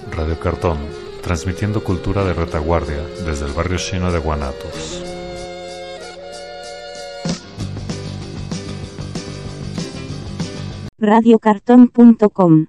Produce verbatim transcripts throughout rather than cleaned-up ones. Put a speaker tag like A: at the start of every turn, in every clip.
A: Radio Cartón, transmitiendo cultura de retaguardia desde el barrio chino de Guanatos.
B: radio cartón punto com.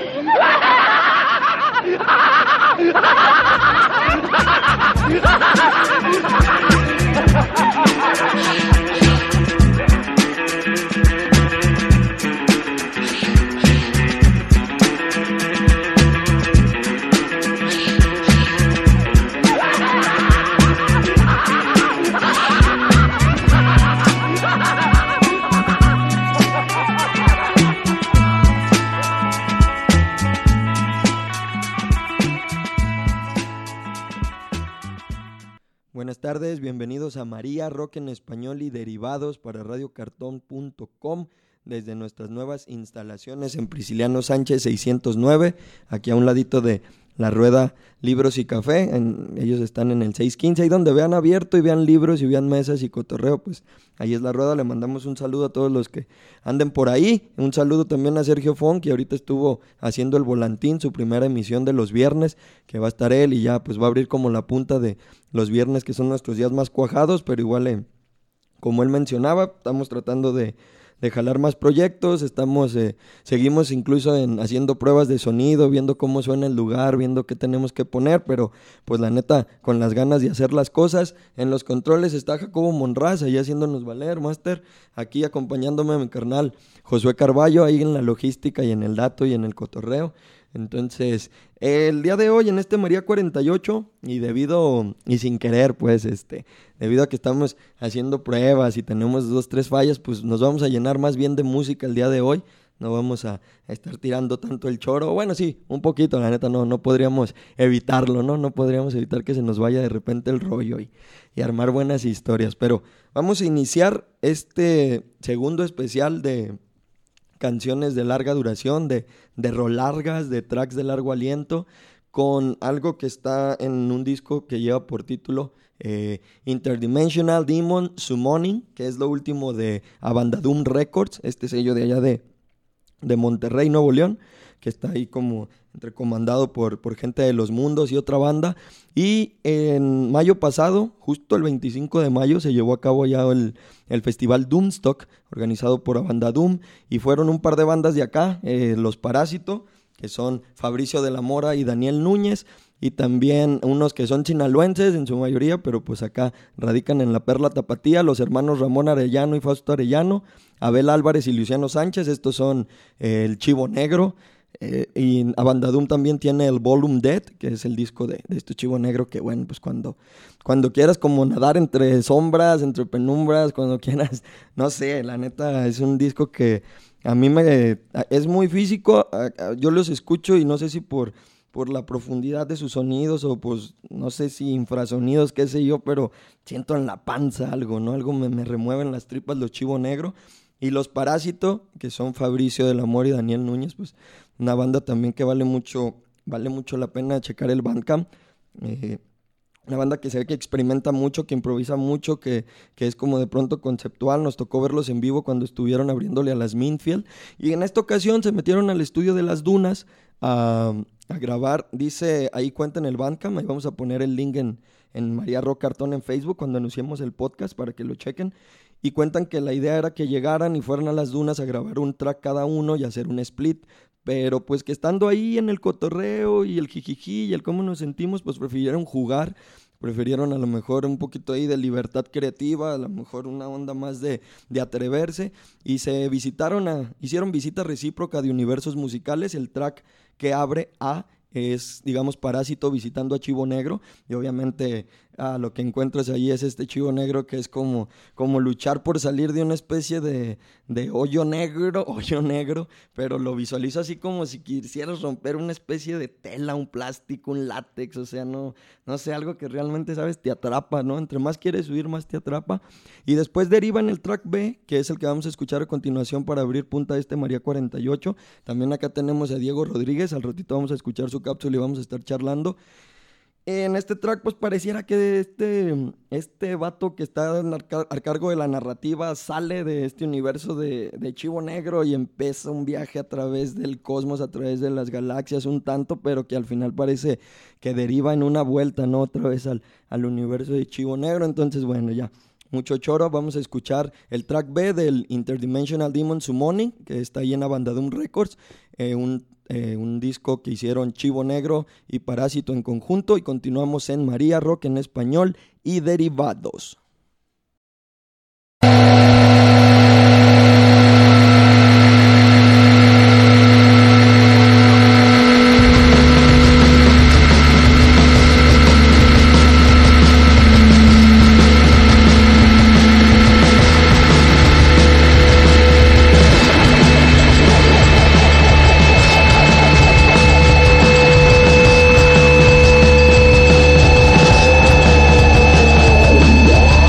C: Buenas tardes, bienvenidos a María Rock en Español y derivados para radio cartón punto com desde nuestras nuevas instalaciones en Prisciliano Sánchez seiscientos nueve, aquí a un ladito de La Rueda Libros y Café. En, ellos están en el seiscientos quince, ahí donde vean abierto y vean libros y vean mesas y cotorreo, pues ahí es La Rueda. Le mandamos un saludo a todos los que anden por ahí, un saludo también a Sergio Fon, que ahorita estuvo haciendo el volantín, su primera emisión de los viernes, que va a estar él y ya pues va a abrir como la punta de los viernes, que son nuestros días más cuajados, pero igual eh, como él mencionaba, estamos tratando de de jalar más proyectos, estamos, eh, seguimos incluso en haciendo pruebas de sonido, viendo cómo suena el lugar, viendo qué tenemos que poner, pero pues la neta, con las ganas de hacer las cosas. En los controles está Jacobo Monraz, ahí haciéndonos valer, máster, aquí acompañándome a mi carnal Josué Carballo, ahí en la logística y en el dato y en el cotorreo. Entonces, el día de hoy en este María cuarenta y ocho, y debido, y sin querer, pues, este, debido a que estamos haciendo pruebas y tenemos dos, tres fallas, pues nos vamos a llenar más bien de música el día de hoy. No vamos a, a estar tirando tanto el choro. Bueno, sí, un poquito, la neta, no, no podríamos evitarlo, ¿no? No podríamos evitar que se nos vaya de repente el rollo y, y armar buenas historias. Pero vamos a iniciar este segundo especial de canciones de larga duración, de, de rolargas, de tracks de largo aliento, con algo que está en un disco que lleva por título eh, Interdimensional Demon Summoning, que es lo último de Abandadum Records, este sello de allá de, de Monterrey, Nuevo León, que está ahí como entrecomandado por, por gente de Los Mundos y otra banda. Y en mayo pasado, justo el veinticinco de mayo, se llevó a cabo ya el, el festival Doomstock, organizado por Abandadum, y fueron un par de bandas de acá, eh, Los Parásito, que son Fabricio de la Mora y Daniel Núñez, y también unos que son sinaloenses en su mayoría, pero pues acá radican en la Perla Tapatía, los hermanos Ramón Arellano y Fausto Arellano, Abel Álvarez y Luciano Sánchez, estos son eh, el Chivo Negro. Eh, y Abandadum también tiene el Volume Dead, que es el disco de, de este Chivo Negro, que bueno, pues cuando, cuando quieras como nadar entre sombras, entre penumbras, cuando quieras, no sé, la neta es un disco que a mí me es muy físico. Yo los escucho y no sé si por, por la profundidad de sus sonidos o pues no sé si infrasonidos, qué sé yo, pero siento en la panza algo, ¿no? Algo me, me remueve en las tripas los Chivo Negro. Y Los Parásito, que son Fabricio del Amor y Daniel Núñez, pues una banda también que vale mucho, vale mucho la pena checar el Bandcamp. Eh, una banda que se ve que experimenta mucho, que improvisa mucho, que, que es como de pronto conceptual. Nos tocó verlos en vivo cuando estuvieron abriéndole a las Minfield. Y en esta ocasión se metieron al estudio de Las Dunas a, a grabar. Dice, ahí cuenta en el Bandcamp, ahí vamos a poner el link en, en María Rock Cartón en Facebook cuando anunciemos el podcast para que lo chequen. Y cuentan que la idea era que llegaran y fueran a Las Dunas a grabar un track cada uno y hacer un split, pero pues que estando ahí en el cotorreo y el jijiji y el cómo nos sentimos, pues prefirieron jugar, prefirieron a lo mejor un poquito ahí de libertad creativa, a lo mejor una onda más de, de atreverse, y se visitaron a, hicieron visita recíproca de universos musicales. El track que abre a es, digamos, Parásito visitando a Chivo Negro, y obviamente ah, lo que encuentras ahí es este Chivo Negro que es como, como luchar por salir de una especie de, de hoyo negro, hoyo negro, pero lo visualizo así como si quisieras romper una especie de tela, un plástico, un látex, o sea, no, no sé, algo que realmente, ¿sabes?, te atrapa, ¿no? Entre más quieres huir, más te atrapa. Y después deriva en el track B, que es el que vamos a escuchar a continuación para abrir punta de este María cuarenta y ocho. También acá tenemos a Diego Rodríguez, al ratito vamos a escuchar su cápsula y vamos a estar charlando. En este track, pues pareciera que este, este vato que está a car- a cargo de la narrativa sale de este universo de, de Chivo Negro y empieza un viaje a través del cosmos, a través de las galaxias un tanto, pero que al final parece que deriva en una vuelta, ¿no? Otra vez al, al universo de Chivo Negro. Entonces, bueno, ya, mucho choro. Vamos a escuchar el track B del Interdimensional Demon Summoning, que está ahí en Abandadum Records, eh, un Eh, un disco que hicieron Chivo Negro y Parásito en conjunto, y continuamos en María Rock en español y Derivados.
D: Yeah.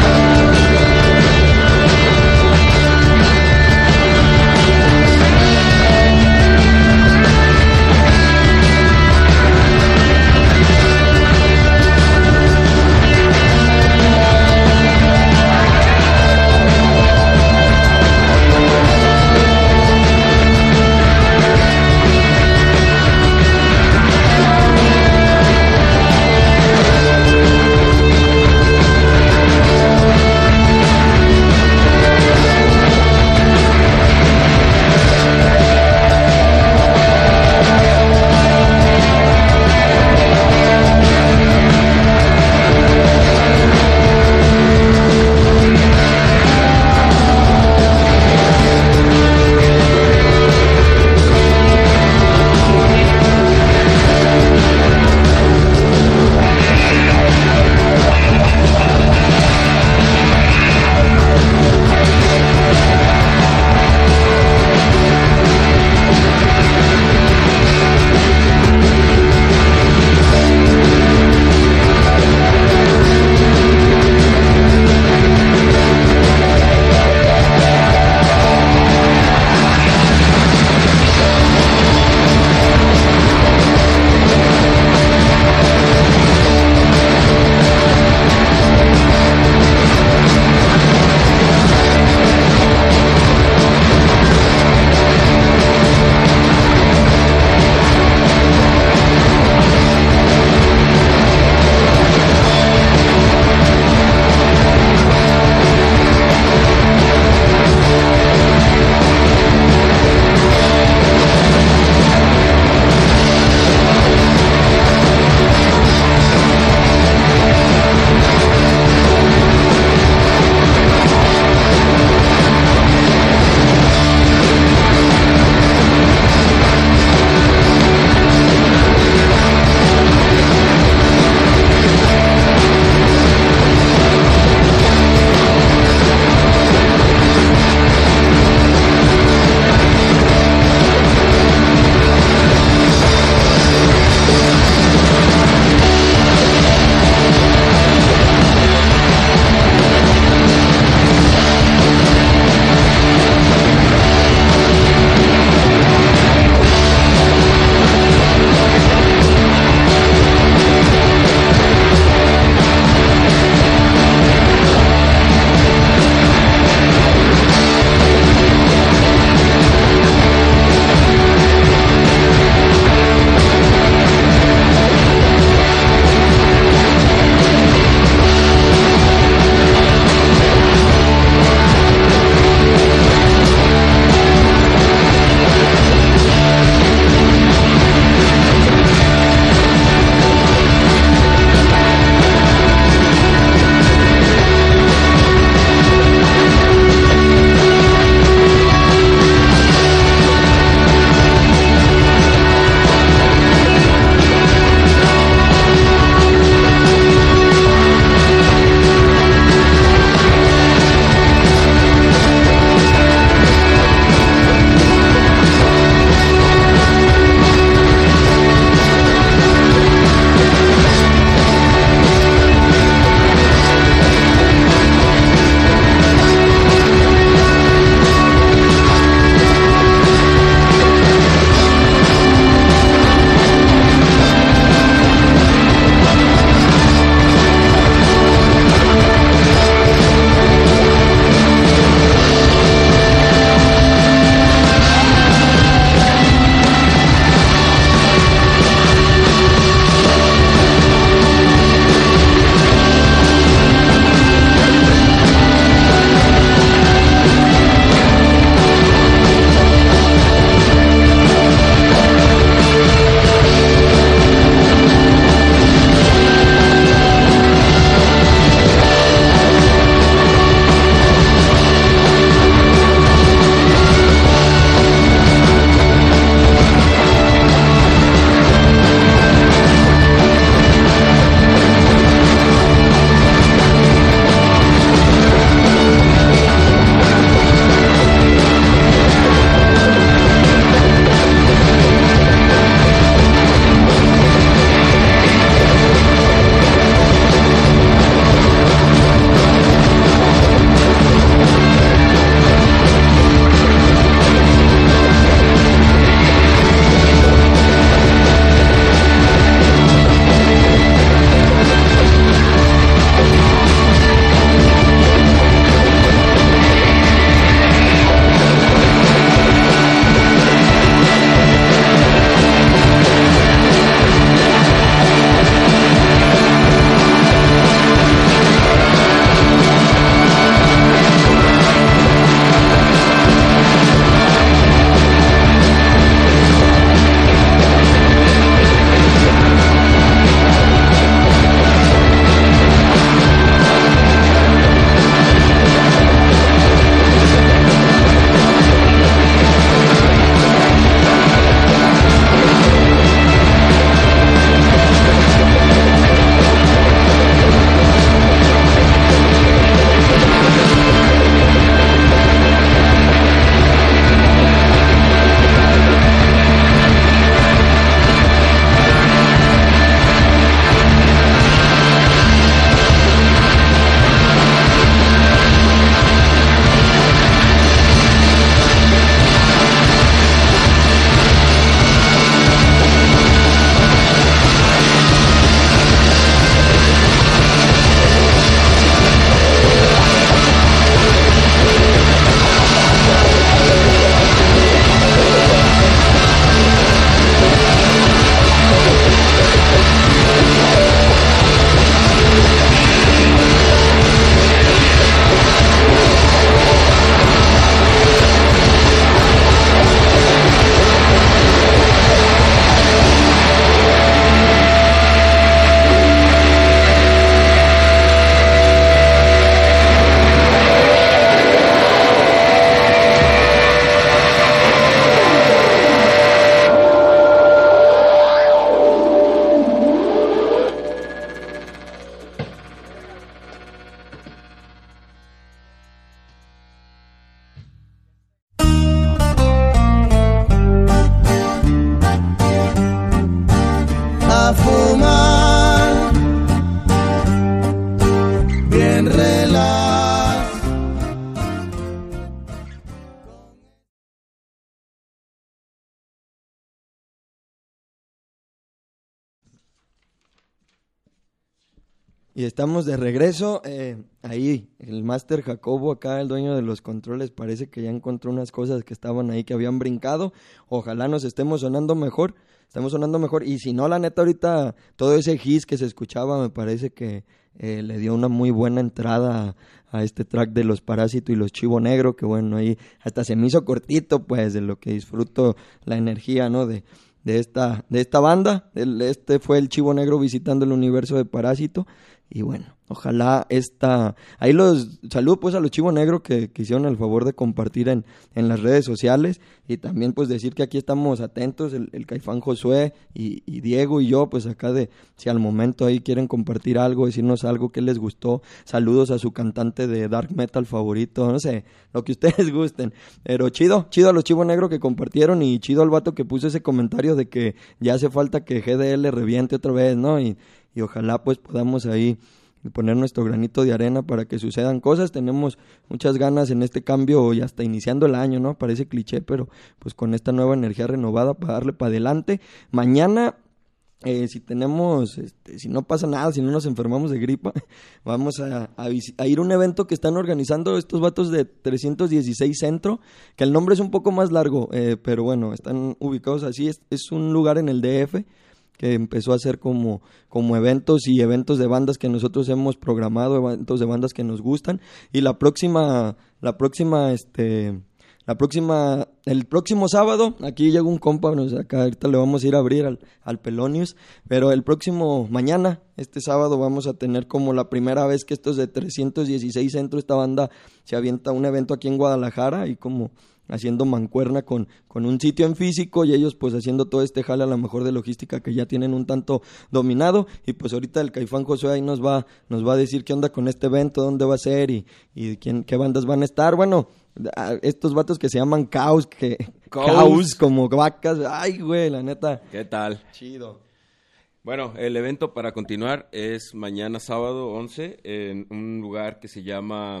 C: Y estamos de regreso, eh, ahí, el Máster Jacobo acá, el dueño de los controles, parece que ya encontró unas cosas que estaban ahí que habían brincado. Ojalá nos estemos sonando mejor, estamos sonando mejor. Y si no, la neta, ahorita todo ese hiss que se escuchaba me parece que eh, le dio una muy buena entrada a, a este track de Los Parásitos y Los Chivo Negro, que bueno, ahí hasta se me hizo cortito, pues, de lo que disfruto la energía, ¿no?, de... de esta de esta banda. El, este fue el Chivo Negro visitando el universo de Parásito. Y bueno, ojalá esta... Ahí los saludo pues a los Chivo Negro que, que hicieron el favor de compartir en, en las redes sociales. Y también pues decir que aquí estamos atentos, el, el Caifán Josué y, y Diego y yo, pues acá de... Si al momento ahí quieren compartir algo, decirnos algo que les gustó. Saludos a su cantante de dark metal favorito, no sé, lo que ustedes gusten. Pero chido, chido a los Chivo Negro que compartieron y chido al vato que puso ese comentario de que ya hace falta que G D L reviente otra vez, ¿no? Y... y ojalá pues podamos ahí poner nuestro granito de arena para que sucedan cosas. Tenemos muchas ganas en este cambio y hasta iniciando el año, ¿no? Parece cliché, pero pues con esta nueva energía renovada para darle para adelante. Mañana, eh, si tenemos, este, si no pasa nada, si no nos enfermamos de gripa, vamos a, a, a ir a un evento que están organizando estos vatos de trescientos dieciséis Centro, que el nombre es un poco más largo, eh, pero bueno, están ubicados así. Es, es un lugar en el D F que empezó a hacer como, como eventos y eventos de bandas que nosotros hemos programado, eventos de bandas que nos gustan. Y la próxima, la próxima, este, la próxima, el próximo sábado, aquí llega un compa, nos acá ahorita le vamos a ir a abrir al, al Pelonius, pero el próximo, mañana, este sábado, vamos a tener como la primera vez que estos de trescientos dieciséis Centro, esta banda se avienta un evento aquí en Guadalajara y como haciendo mancuerna con, con un sitio en físico y ellos pues haciendo todo este jale a lo mejor de logística que ya tienen un tanto dominado. Y pues ahorita el Caifán Josué ahí nos va, nos va a decir qué onda con este evento, dónde va a ser y, y quién, qué bandas van a estar. Bueno, estos vatos que se llaman Caos, que
D: Caos,
C: Caos como vacas, ay güey, la neta.
D: ¿Qué tal?
C: Chido.
D: Bueno, el evento para continuar es mañana sábado once en un lugar que se llama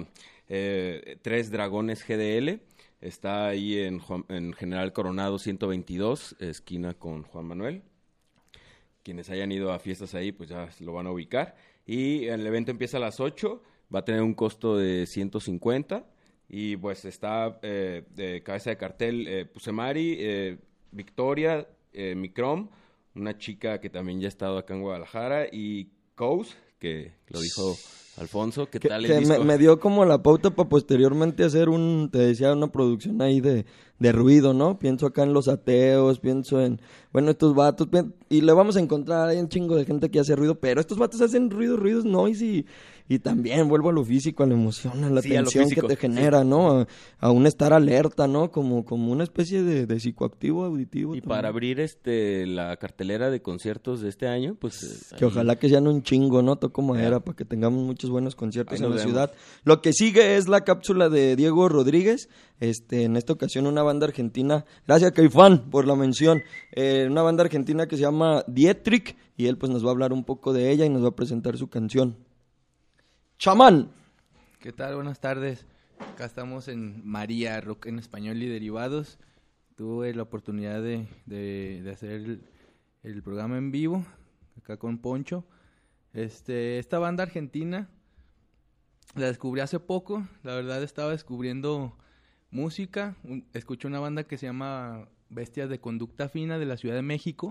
D: eh, Tres Dragones G D L. Está ahí en, Juan, en General Coronado ciento veintidós, esquina con Juan Manuel. Quienes hayan ido a fiestas ahí, pues ya lo van a ubicar. Y el evento empieza a las ocho, va a tener un costo de ciento cincuenta. Y pues está eh, de cabeza de cartel eh, Pusemari, eh, Victoria, eh, Microm, una chica que también ya ha estado acá en Guadalajara, y Kous, que lo dijo Alfonso. ¿Qué
C: que,
D: tal el
C: que
D: disco?
C: Me, me dio como la pauta para posteriormente hacer un, te decía, una producción ahí de, de ruido, ¿no? Pienso acá en Los Ateos, pienso en, bueno, estos vatos, y le vamos a encontrar, hay un chingo de gente que hace ruido, pero estos vatos hacen ruido, ruidos noise y, y también vuelvo a lo físico, a la emoción, a la
D: Sí, a lo
C: tensión
D: físico,
C: que te genera,
D: sí.
C: ¿no? A, a un estar alerta, ¿no? Como, como una especie de, de psicoactivo auditivo.
D: Y
C: también.
D: para abrir este la cartelera de conciertos de este año, pues...
C: Que
D: ahí...
C: ojalá que sean un chingo, ¿no? Toco madera
D: Yeah.
C: para que tengamos muchos buenos conciertos
D: Ahí
C: en la
D: nos vemos.
C: ciudad. Lo que sigue es la cápsula de Diego Rodríguez. Este, en esta ocasión una banda argentina. Gracias, Caifán, por la mención. Eh, una banda argentina que se llama Dietrich. Y él pues nos va a hablar un poco de ella y nos va a presentar su canción. ¡Chamán!
E: ¿Qué tal? Buenas tardes. Acá estamos en María, rock en español y derivados. Tuve la oportunidad de, de, de hacer el, el programa en vivo, acá con Poncho. Este, esta banda argentina la descubrí hace poco. La verdad estaba descubriendo música. Un, escuché una banda que se llama Bestias de Conducta Fina de la Ciudad de México.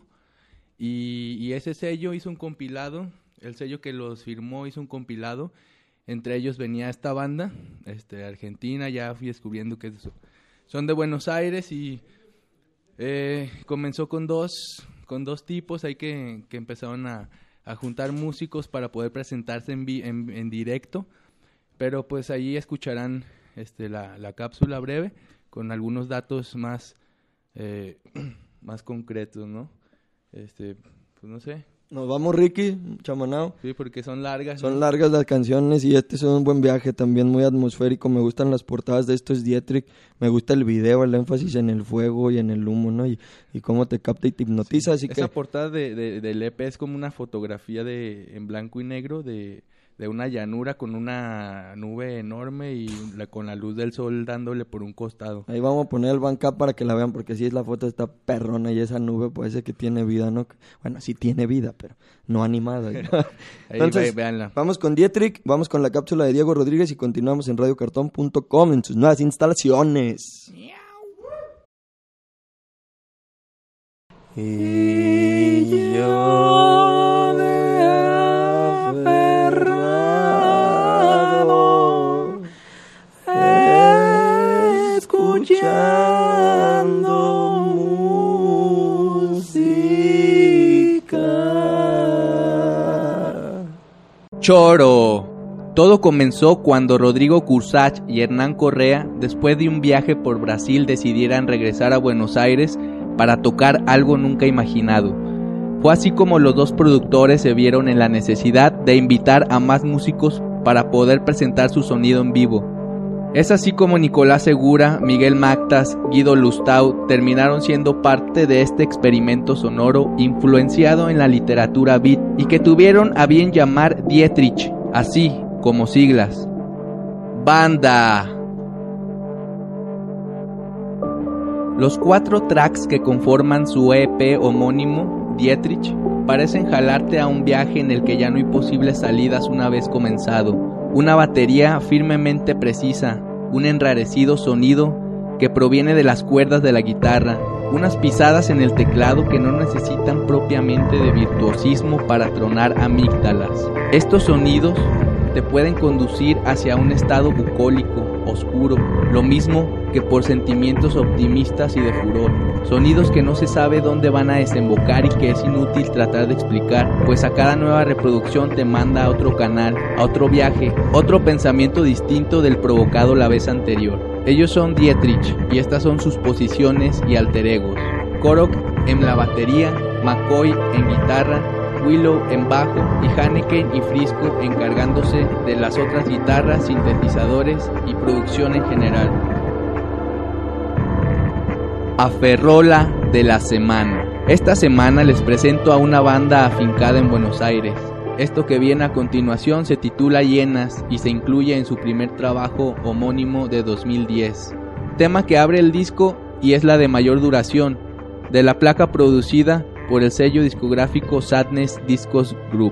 E: Y, y ese sello hizo un compilado. El sello que los firmó hizo un compilado. Entre ellos venía esta banda, este, argentina. Ya fui descubriendo que son de Buenos Aires y eh, comenzó con dos, con dos tipos ahí que, que empezaron a, a juntar músicos para poder presentarse en, vi, en, en directo. Pero pues ahí escucharán este, la, la cápsula breve con algunos datos más, eh, más concretos, ¿no? Este, pues no sé.
C: Nos vamos, Ricky, chamanao.
E: Sí, porque son largas.
C: Son
E: ¿no?
C: largas las canciones y este es un buen viaje también, muy atmosférico. Me gustan las portadas de estos Dietrich, me gusta el video, el énfasis en el fuego y en el humo, ¿no? Y, y cómo te capta y te hipnotiza, así
E: Esa
C: que...
E: portada de, de, del E P es como una fotografía de en blanco y negro de, de una llanura con una nube enorme y la, con la luz del sol dándole por un costado.
C: Ahí vamos a poner el Bandcamp para que la vean, porque si es la foto está perrona y esa nube parece que tiene vida, ¿no? Bueno, sí tiene vida, pero no animada.
E: Ahí,
C: Entonces,
E: ve, véanla.
C: Vamos con Dietrich, vamos con la cápsula de Diego Rodríguez y continuamos en radio cartón punto com en sus nuevas instalaciones. Y yo me aferrado, escuchando música.
E: Choro. Todo comenzó cuando Rodrigo Cursach y Hernán Correa, después de un viaje por Brasil, decidieran regresar a Buenos Aires para tocar algo nunca imaginado. Fue así como los dos productores se vieron en la necesidad de invitar a más músicos para poder presentar su sonido en vivo. Es así como Nicolás Segura, Miguel Mactas, Guido Lustau terminaron siendo parte de este experimento sonoro influenciado en la literatura beat y que tuvieron a bien llamar Dietrich, así como siglas. Banda. Los cuatro tracks que conforman su E P homónimo, Dietrich, parecen jalarte a un viaje en el que ya no hay posibles salidas una vez comenzado. Una batería firmemente precisa, un enrarecido sonido que proviene de las cuerdas de la guitarra, unas pisadas en el teclado que no necesitan propiamente de virtuosismo para tronar amígdalas. Estos sonidos te pueden conducir hacia un estado bucólico, oscuro, lo mismo que por sentimientos optimistas y de furor. Sonidos que no se sabe dónde van a desembocar y que es inútil tratar de explicar, pues a cada nueva reproducción te manda a otro canal, a otro viaje, otro pensamiento distinto del provocado la vez anterior. Ellos son Dietrich y estas son sus posiciones y alter egos. Korok en la batería, McCoy en guitarra, Willow en bajo y Hanneken y Frisco encargándose de las otras guitarras, sintetizadores y producción en general. Aferrola de la semana. Esta semana les presento a una banda afincada en Buenos Aires. Esto que viene a continuación se titula Hienas y se incluye en su primer trabajo homónimo de dos mil diez. Tema que abre el disco y es la de mayor duración, de la placa producida por el sello discográfico Sadness Discos Group.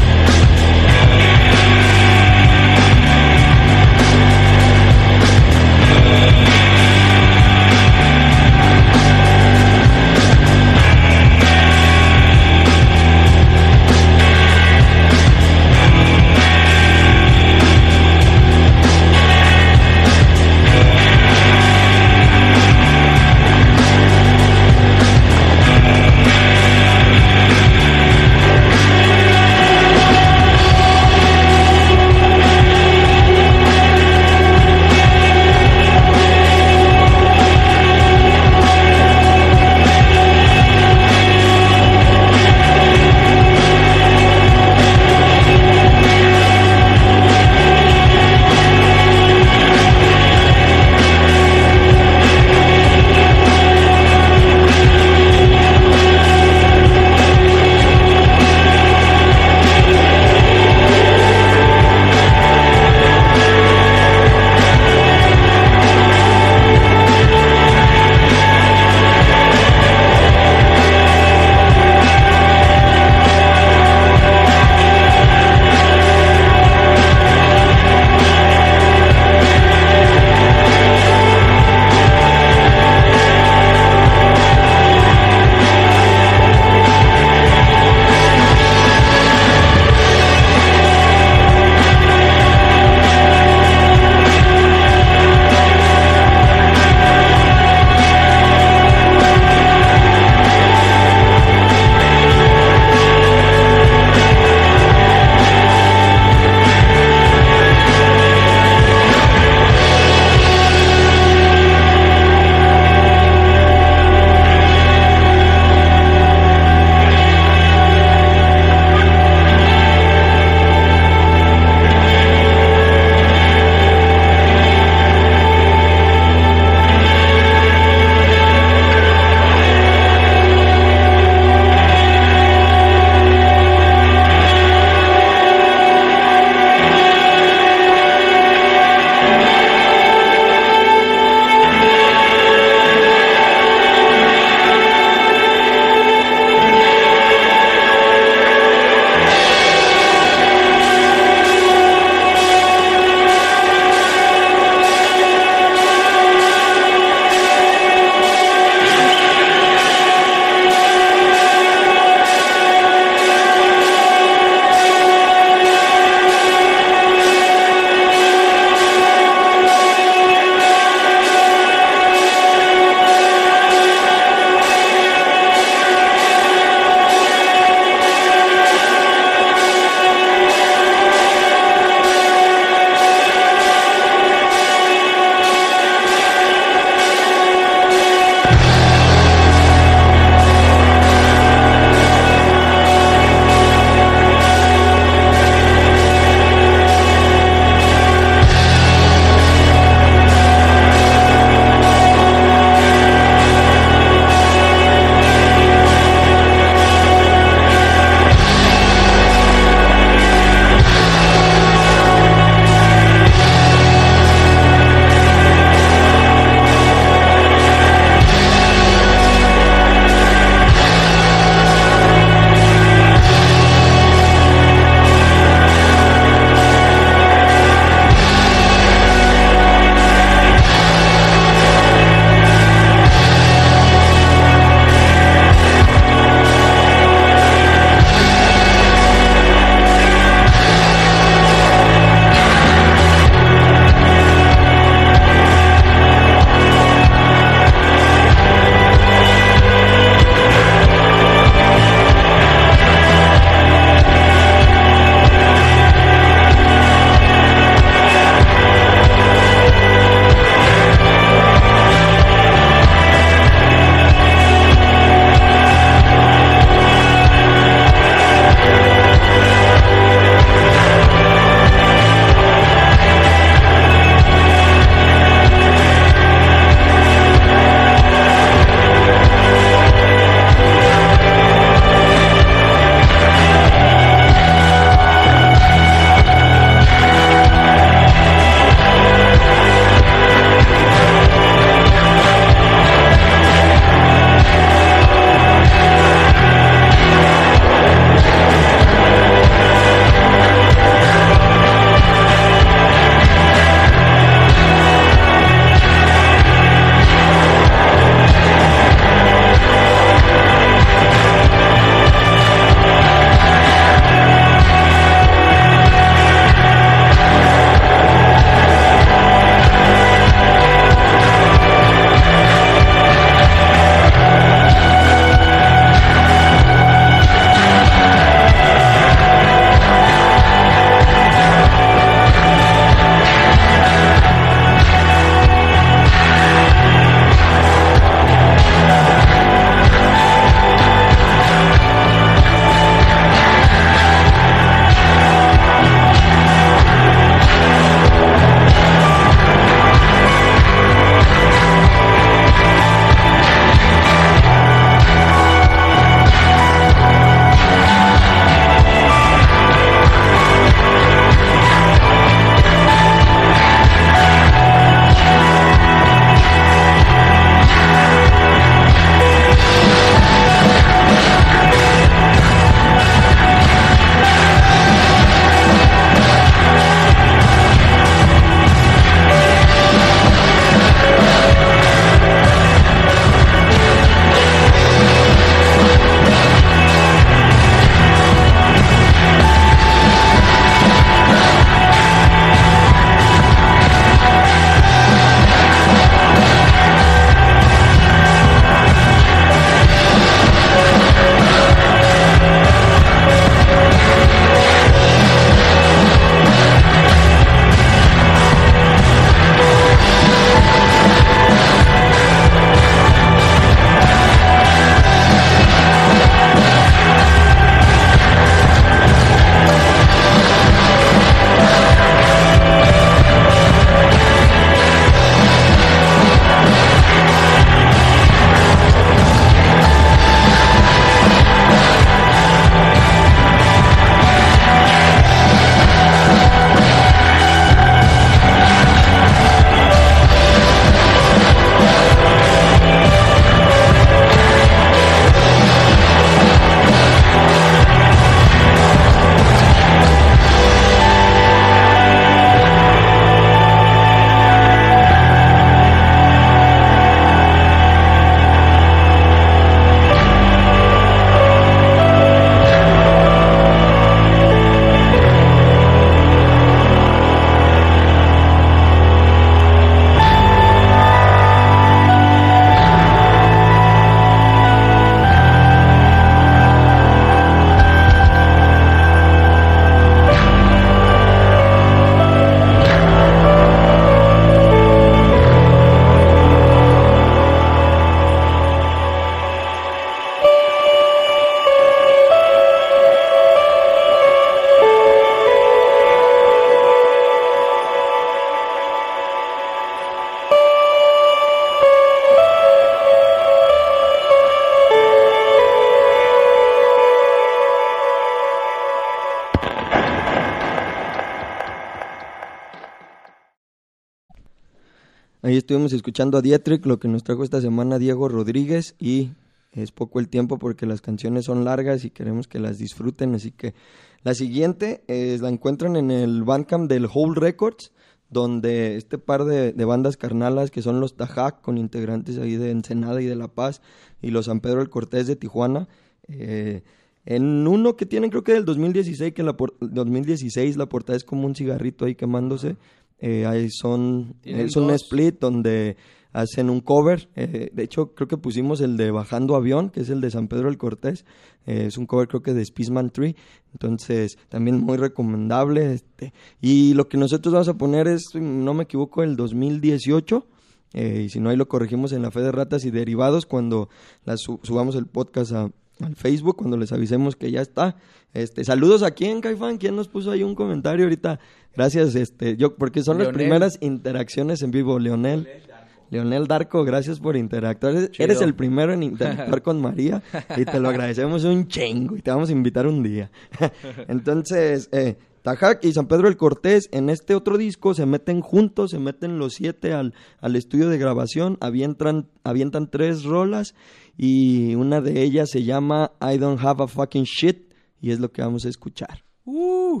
C: Ahí estuvimos escuchando a Dietrich, lo que nos trajo esta semana Diego Rodríguez, y es poco el tiempo porque las canciones son largas y queremos que las disfruten, así que la siguiente eh, la encuentran en el Bandcamp del Whole Records, donde este par de, de bandas carnalas que son los Tajac, con integrantes ahí de Ensenada y de La Paz, y los San Pedro del Cortés de Tijuana, eh, en uno que tienen creo que del dos mil dieciséis, que la por, dos mil dieciséis la portada es como un cigarrito ahí quemándose, eh, ahí son, es un dos. split donde hacen un cover, eh, de hecho creo que pusimos el de Bajando Avión, que es el de San Pedro del Cortés, eh, es un cover creo que de Spaceman Tree, entonces también muy recomendable, este, y lo que nosotros vamos a poner es, no me equivoco, el dos mil dieciocho, eh, y si no ahí lo corregimos en la Fe de Ratas y Derivados cuando la su- subamos el podcast a, al Facebook, cuando les avisemos que ya está. Este, saludos a quién, Caifán, quién nos puso ahí un comentario ahorita, gracias, este, yo, porque son
E: Leonel.
C: las primeras interacciones en vivo, Leonel. Leonel Darco, gracias por interactuar. Eres, eres el primero en interactuar con María y te lo agradecemos un chingo y te vamos a invitar un día. Entonces, eh, Tajac y San Pedro del Cortés en este otro disco se meten juntos, se meten los siete al, al estudio de grabación, avientan, avientan tres rolas y una de ellas se llama I Don't Have a Fucking Shit y es lo que vamos a escuchar.
E: Uh.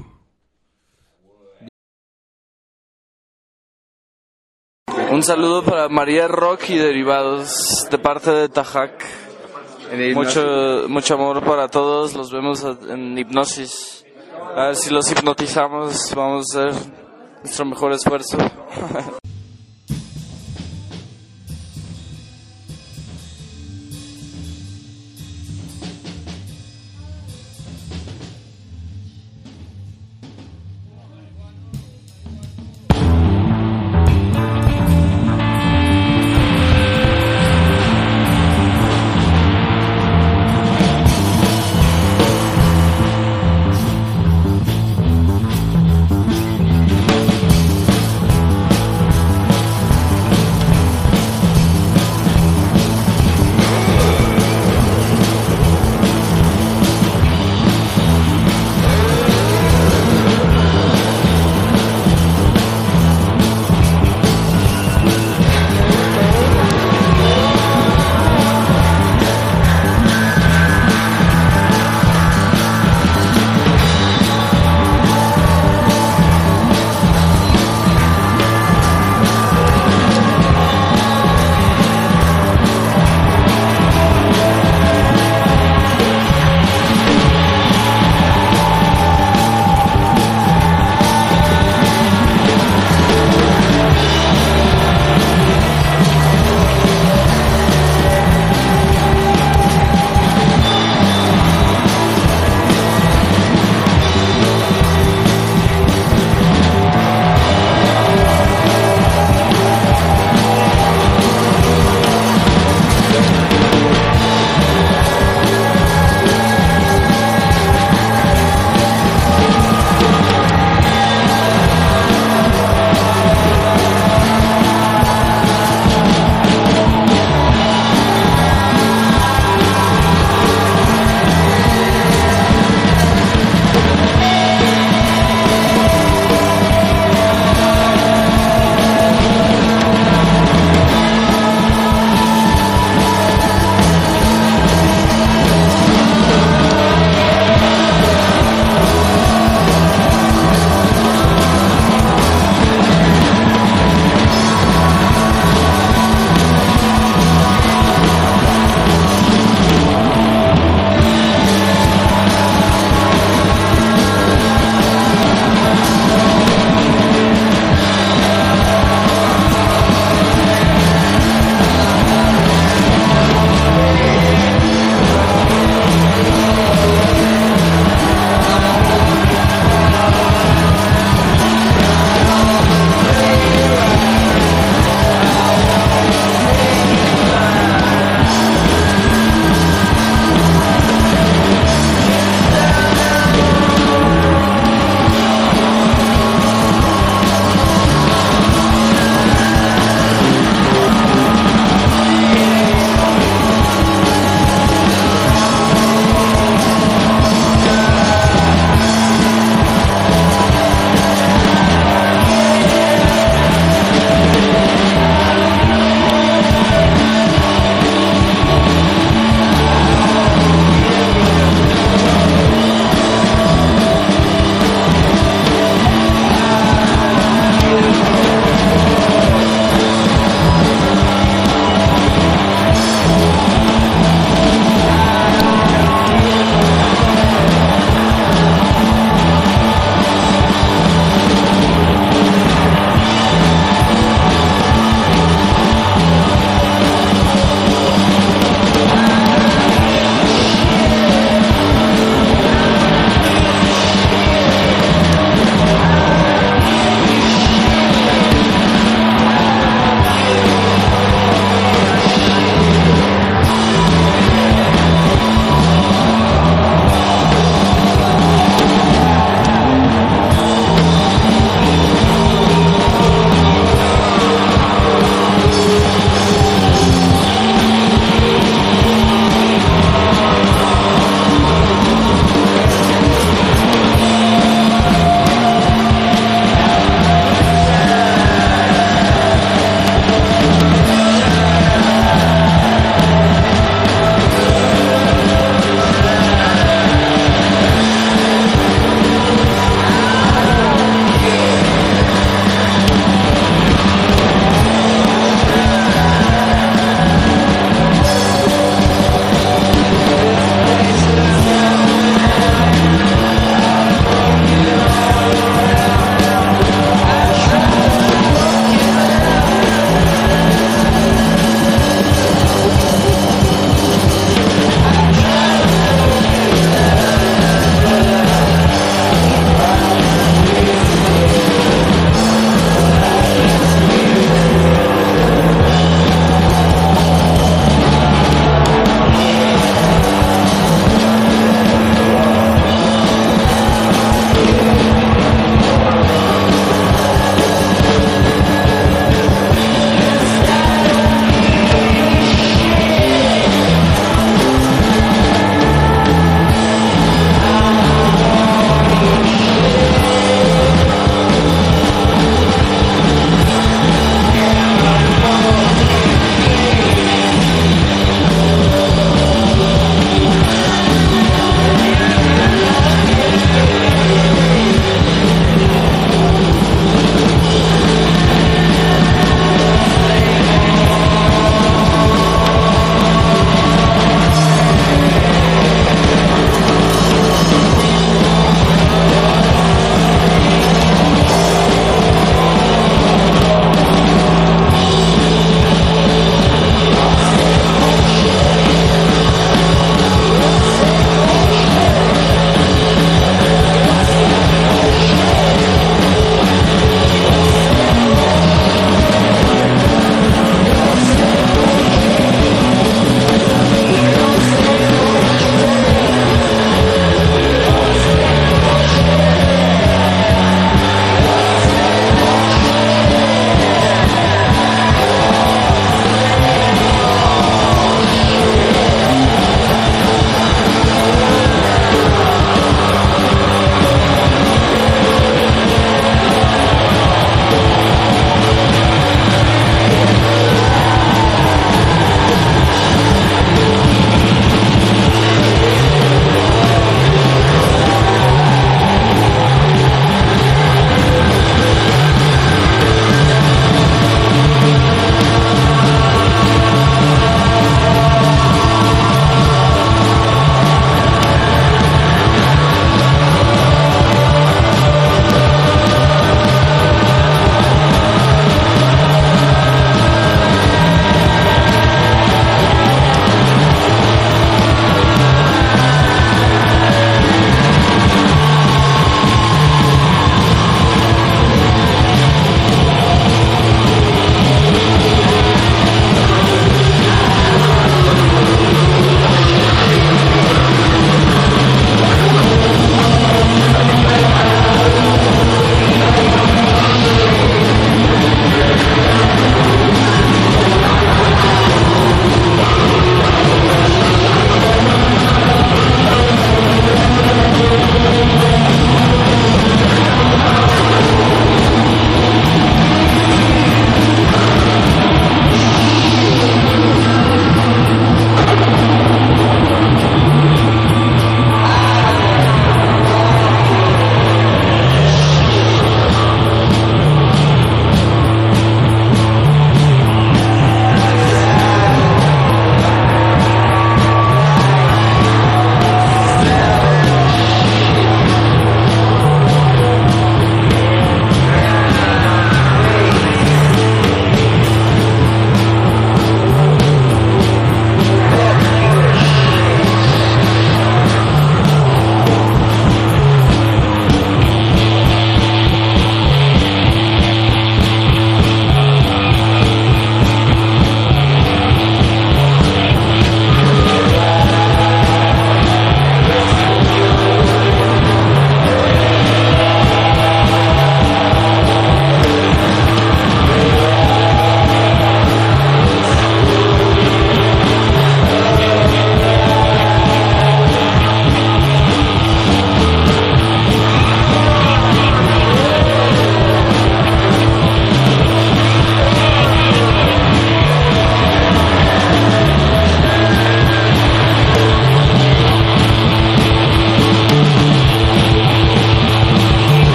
F: Un saludo para María Rock y Derivados de parte de Tajac. Mucho, mucho amor para todos. Los vemos en Hipnosis. A ver si los hipnotizamos. Vamos a hacer nuestro mejor esfuerzo.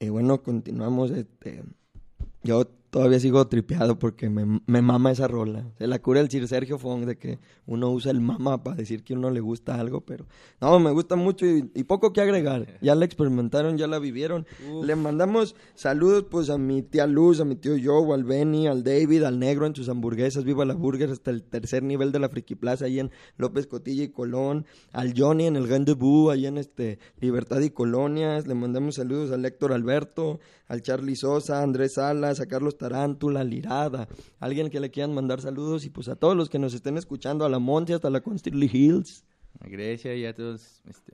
C: Y bueno, continuamos. Este, yo todavía sigo tripeado porque me, me mama esa rola. Se la cura el Sir Sergio Fong de que uno usa el mama para decir que a uno le gusta algo, pero no, me gusta mucho y, y poco que agregar. Ya la experimentaron, ya la vivieron. Uf. Le mandamos saludos pues a mi tía Luz, a mi tío Joe, al Benny, al David, al Negro en sus hamburguesas, viva la burger, hasta el tercer nivel de la Friki Plaza, ahí en López Cotilla y Colón, al Johnny en el Rendezvous, ahí en este Libertad y Colonias. Le mandamos saludos al Héctor Alberto, al Charlie Sosa, a Andrés Salas, a Carlos Tarántula, a Lirada, alguien que le quieran mandar saludos y pues a todos los que nos estén escuchando, a la Monte hasta la Constantly Hills.
E: A Grecia y a todos, este,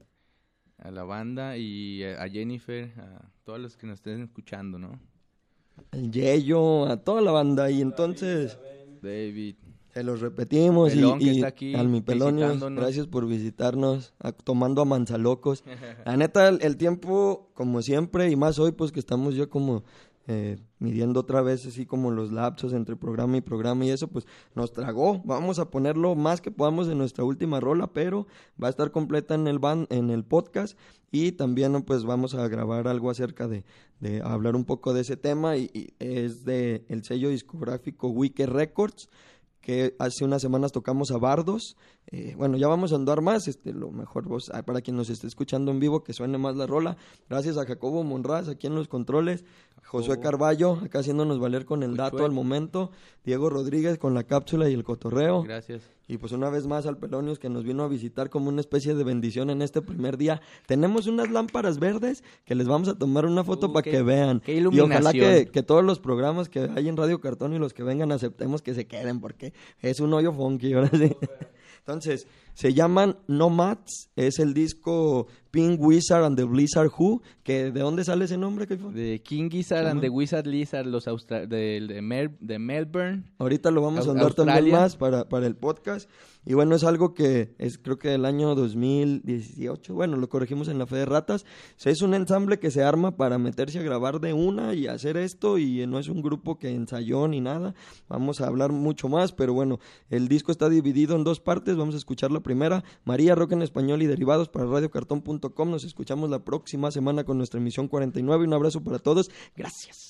E: a la banda y a Jennifer, a todos los que nos estén escuchando, ¿no?
C: Al Yeyo, a toda la banda y entonces...
E: David.
C: Se los repetimos
E: Pelón,
C: y,
E: que
C: y
E: está aquí
C: al mi Pelonios, gracias por visitarnos, a, tomando a manzalocos. La neta, el, el tiempo, como siempre, y más hoy, pues que estamos yo como eh, midiendo otra vez así como los lapsos entre programa y programa y eso, pues nos tragó. Vamos a ponerlo más que podamos de nuestra última rola, pero va a estar completa en el ban, en el podcast y también pues vamos a grabar algo acerca de, de hablar un poco de ese tema y, y es de el sello discográfico Wicked Records, que hace unas semanas tocamos a Bardos. Eh, bueno, ya vamos a andar más, este, lo mejor vos, para quien nos esté escuchando en vivo, que suene más la rola. Gracias a Jacobo Monraz, aquí en los controles, Josué Carballo, acá haciéndonos valer con el dato al momento, Diego Rodríguez con la cápsula y el cotorreo.
E: Gracias.
C: Y pues una vez más al Pelonios que nos vino a visitar como una especie de bendición en este primer día. Tenemos unas lámparas verdes que les vamos a tomar una foto uh, para que vean.
E: Qué iluminación.
C: Y ojalá que, que todos los programas que hay en Radio Cartón y los que vengan aceptemos que se queden porque es un hoyo funky, ahora sí. Entonces, se llaman Nomads, es el disco Pink Wizard and the Blizzard Who, que ¿de dónde sale ese nombre?
E: De King Gizzard and the Wizard Lizard, los austra- de, de, Mel- de Melbourne.
C: Ahorita lo vamos a andar
E: Australia.
C: también más para, para el podcast. Y bueno, es algo que es creo que del año dos mil dieciocho, bueno, lo corregimos en la Fe de Ratas. O sea, es un ensamble que se arma para meterse a grabar de una y hacer esto, y no es un grupo que ensayó ni nada. Vamos a hablar mucho más, pero bueno, el disco está dividido en dos partes. Vamos a escuchar la primera, María, rock en español y derivados, para radio cartón punto com. Nos escuchamos la próxima semana con nuestra emisión cuarenta y nueve. Un abrazo para todos. Gracias.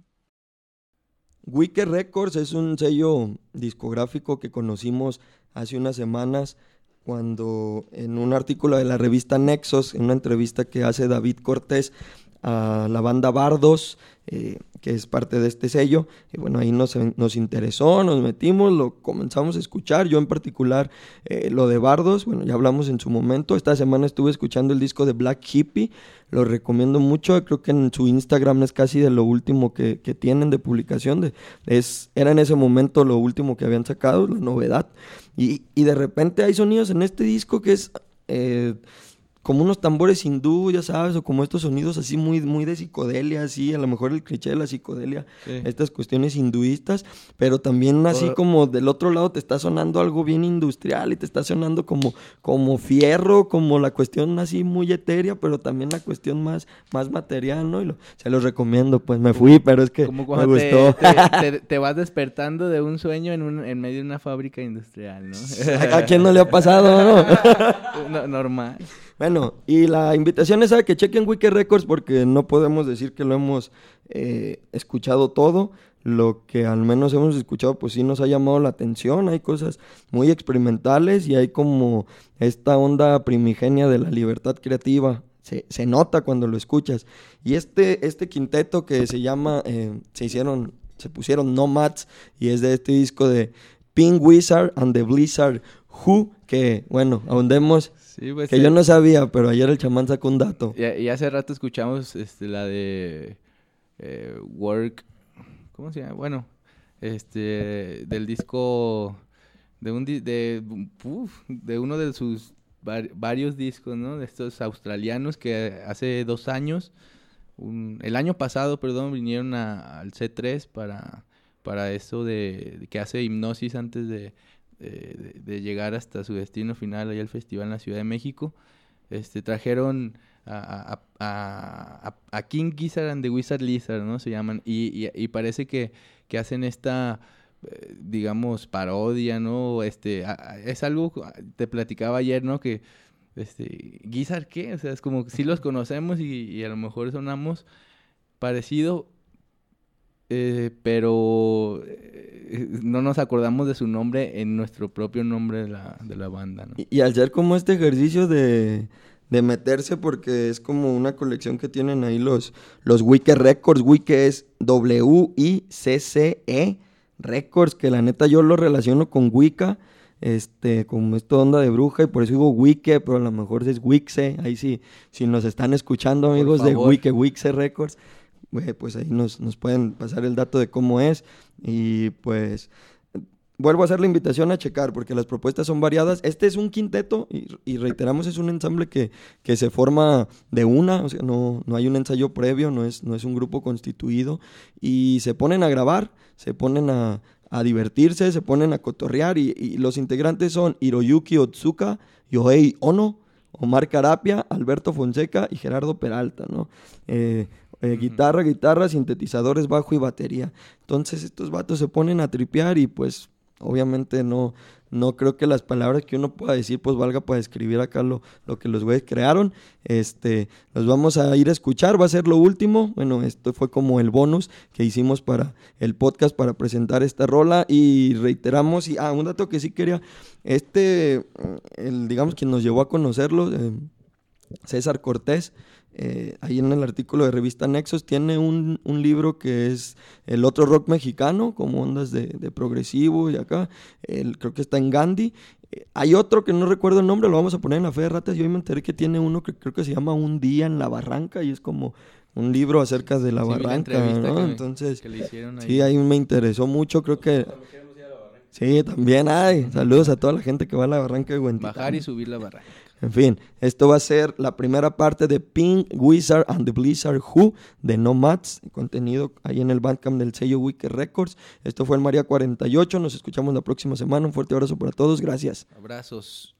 C: Wicked Records es un sello discográfico que conocimos hace unas semanas cuando en un artículo de la revista Nexos, en una entrevista que hace David Cortés a la banda Bardos, eh, que es parte de este sello, y bueno, ahí nos, nos interesó, nos metimos, lo comenzamos a escuchar, yo en particular eh, lo de Bardos, bueno, ya hablamos en su momento. Esta semana estuve escuchando el disco de Black Hippie, lo recomiendo mucho, creo que en su Instagram es casi de lo último que, que tienen de publicación, de, es, era en ese momento lo último que habían sacado, la novedad, y, y de repente hay sonidos en este disco que es... Eh, como unos tambores hindú, ya sabes, o como estos sonidos así muy, muy de psicodelia, así, a lo mejor el cliché de la psicodelia, sí. Estas cuestiones hinduistas, pero también así uh, como del otro lado te está sonando algo bien industrial y te está sonando como, como fierro, como la cuestión así muy etérea, pero también la cuestión más, más material, ¿no? Y lo, se los recomiendo, pues me fui, pero es que
E: como
C: me gustó.
E: Te, te, te, te vas despertando de un sueño en, un, en medio de una fábrica industrial, ¿no?
C: ¿A, a quién no le ha pasado, no?
E: no normal.
C: Bueno, y la invitación es a que chequen Wicked Records porque no podemos decir que lo hemos eh, escuchado todo. Lo que al menos hemos escuchado pues sí nos ha llamado la atención. Hay cosas muy experimentales y hay como esta onda primigenia de la libertad creativa. Se, se nota cuando lo escuchas. Y este, este quinteto que se llama, eh, se hicieron, se pusieron Nomads y es de este disco de Pink Wizard and the Blizzard Who, que bueno, ahondemos.
E: Sí, pues
C: que
E: sí.
C: Yo no sabía, pero ayer el chamán sacó un dato.
E: Y, y hace rato escuchamos este, la de eh, Work, ¿cómo se llama? Bueno, este, del disco, de un de, uf, de uno de sus var, varios discos, ¿no? De estos australianos que hace dos años, un, el año pasado, perdón, vinieron a, al C tres para, para eso de, de que hace hipnosis antes de... De, de llegar hasta su destino final allá al festival en la Ciudad de México. Este, trajeron a, a, a, a King Gizzard and the Wizard Lizard, ¿no? Se llaman, y, y, y parece que, que hacen esta, eh, digamos, parodia, ¿no? Este, a, a, es algo, te platicaba ayer, ¿no? Que este, ¿Guizar qué? O sea, es como que sí los conocemos y, y a lo mejor sonamos parecido, eh, pero eh, no nos acordamos de su nombre en nuestro propio nombre de la, de la banda, ¿no?
C: Y, y al ser como este ejercicio de, de meterse, porque es como una colección que tienen ahí los, los Wicce Records. Wicce es W I C C E Records, que la neta yo lo relaciono con Wicca, este, como esta onda de bruja, y por eso digo Wicce, pero a lo mejor es Wicce. Ahí sí, si nos están escuchando amigos de Wicce, Wicce Records, pues ahí nos, nos pueden pasar el dato de cómo es. Y pues vuelvo a hacer la invitación a checar, porque las propuestas son variadas. Este es un quinteto, y, y reiteramos, es un ensamble que, que se forma de una, o sea, no, no hay un ensayo previo, no es, no es un grupo constituido, y se ponen a grabar, se ponen a, a divertirse, se ponen a cotorrear, y, y los integrantes son Hiroyuki Otsuka, Yohei Ono, Omar Carapia, Alberto Fonseca y Gerardo Peralta, ¿no? Eh, Eh, guitarra, guitarra, sintetizadores, bajo y batería. Entonces estos vatos se ponen a tripear y pues obviamente no, no creo que las palabras que uno pueda decir pues valga para describir acá lo, lo que los güeyes crearon. Este, los vamos a ir a escuchar, va a ser lo último. Bueno, esto fue como el bonus que hicimos para el podcast para presentar esta rola, y reiteramos, y ah, un dato que sí quería, este, el, digamos quien nos llevó a conocerlo, eh, César Cortés, Eh, ahí en el artículo de Revista Nexos tiene un, un libro que es El otro rock mexicano, como ondas de, de progresivo y acá, el, creo que está en Gandhi. Eh, hay otro que no recuerdo el nombre, lo vamos a poner en la Fe de Ratas, y hoy me enteré que tiene uno que creo que se llama Un día en la barranca, y es como un libro acerca de la sí, barranca, ¿no?
E: Que,
C: Entonces,
E: que le hicieron ahí.
C: Sí, ahí me interesó mucho, creo que... Sí, también hay. Saludos a toda la gente que va a la barranca de Huentitán.
E: Bajar y subir la barranca.
C: En fin, esto va a ser la primera parte de Pink Wizard and the Blizzard Who de Nomads, contenido ahí en el Bandcamp del sello Wicce Records. Esto fue el María cuarenta y ocho, nos escuchamos la próxima semana. Un fuerte abrazo para todos, gracias.
E: Abrazos.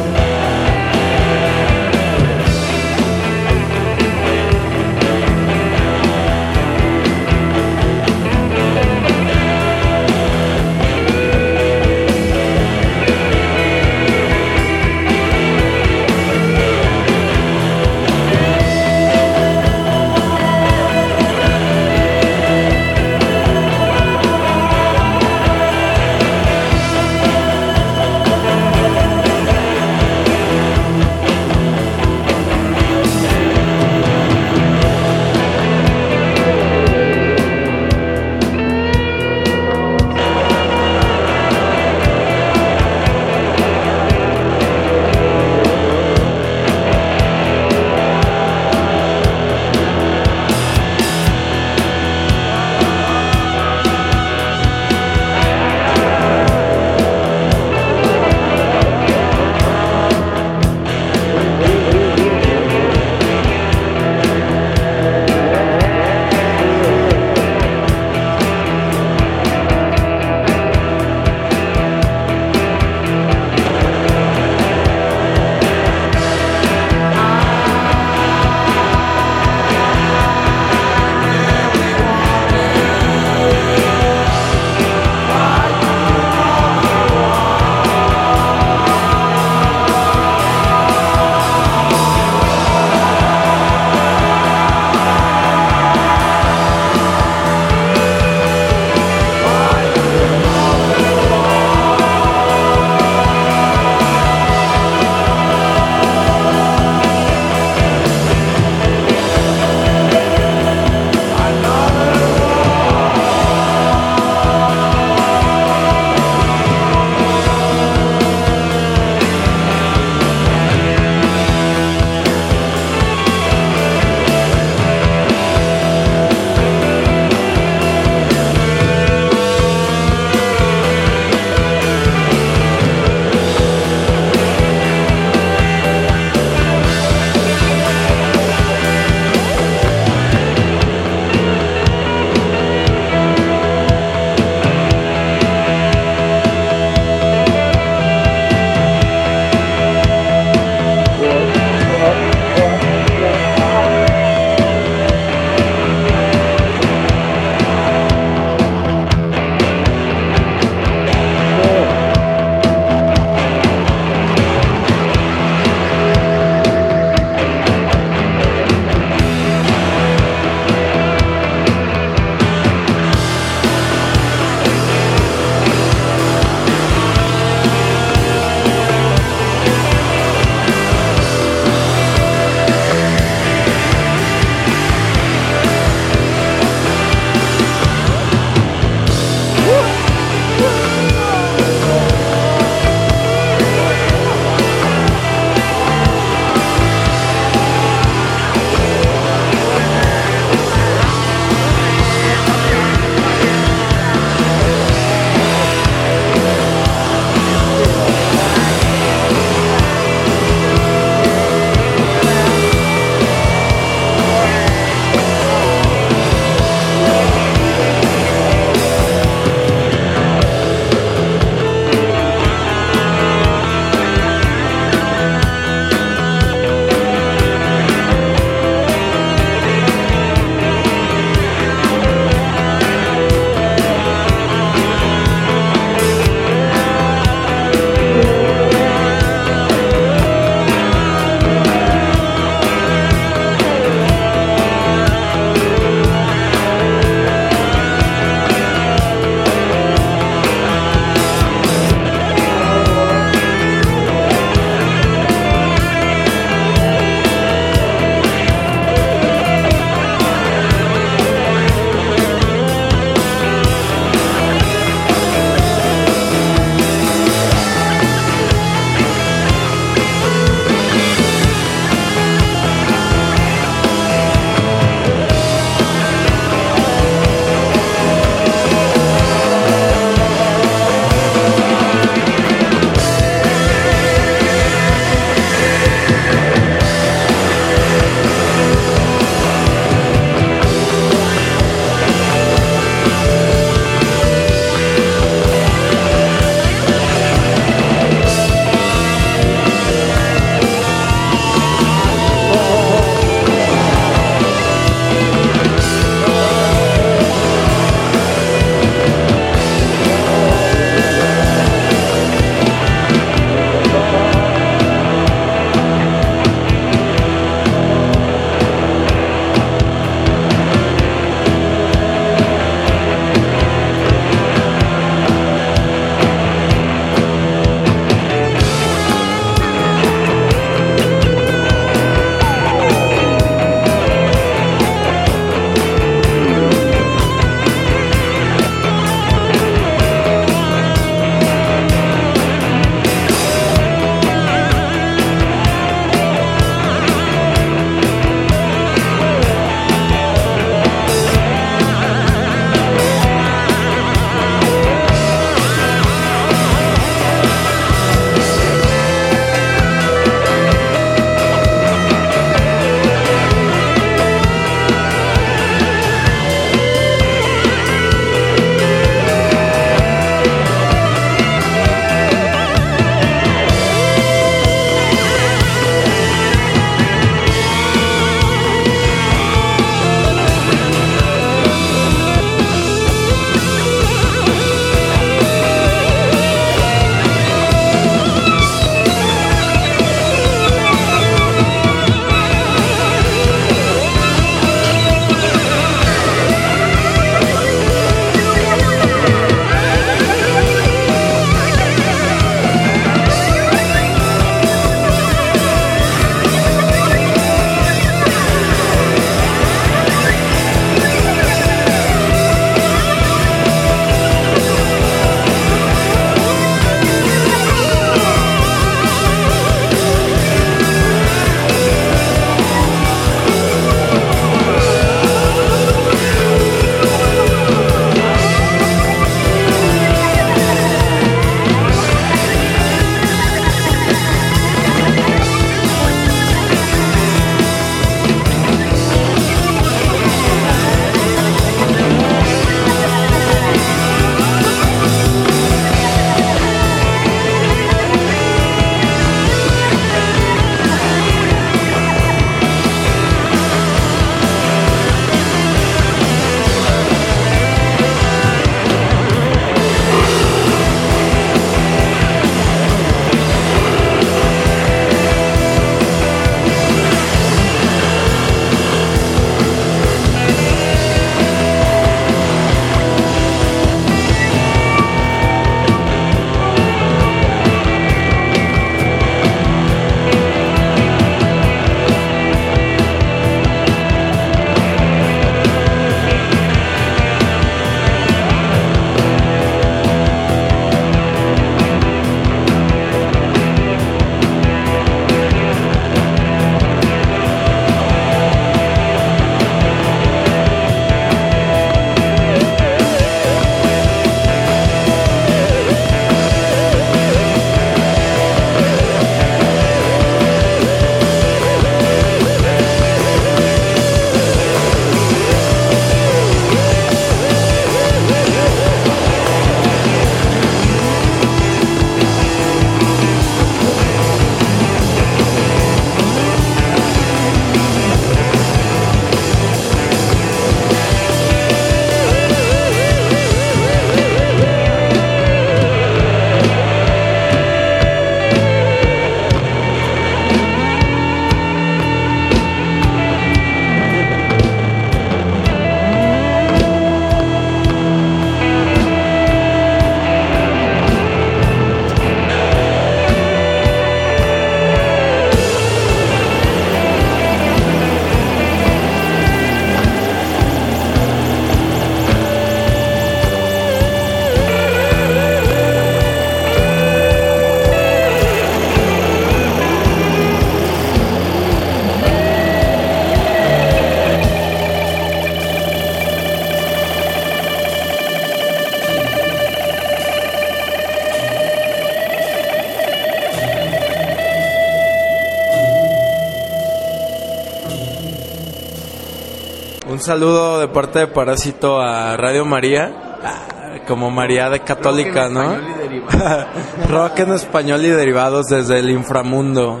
G: un saludo de parte de Parásito a Radio María, como María de Católica, ¿no? Rock en español y derivados desde el inframundo.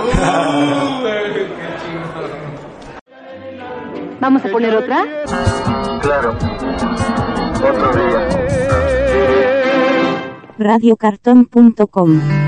B: ¿Vamos a poner otra?
H: Claro. Otro día.
B: radio cartón punto com